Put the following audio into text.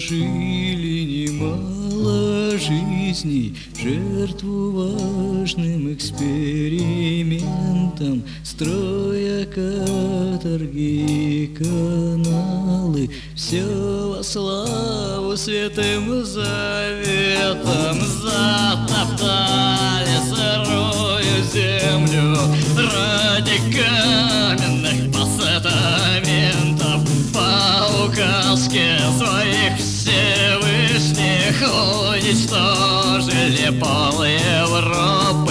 положили немало жизней в жертву важным экспериментам, строя каторги и каналы. Все во славу святым заветам. Затоптали сырую землю ради каменных постаментов. По указке своих Всевышних уничтожили пол Европы.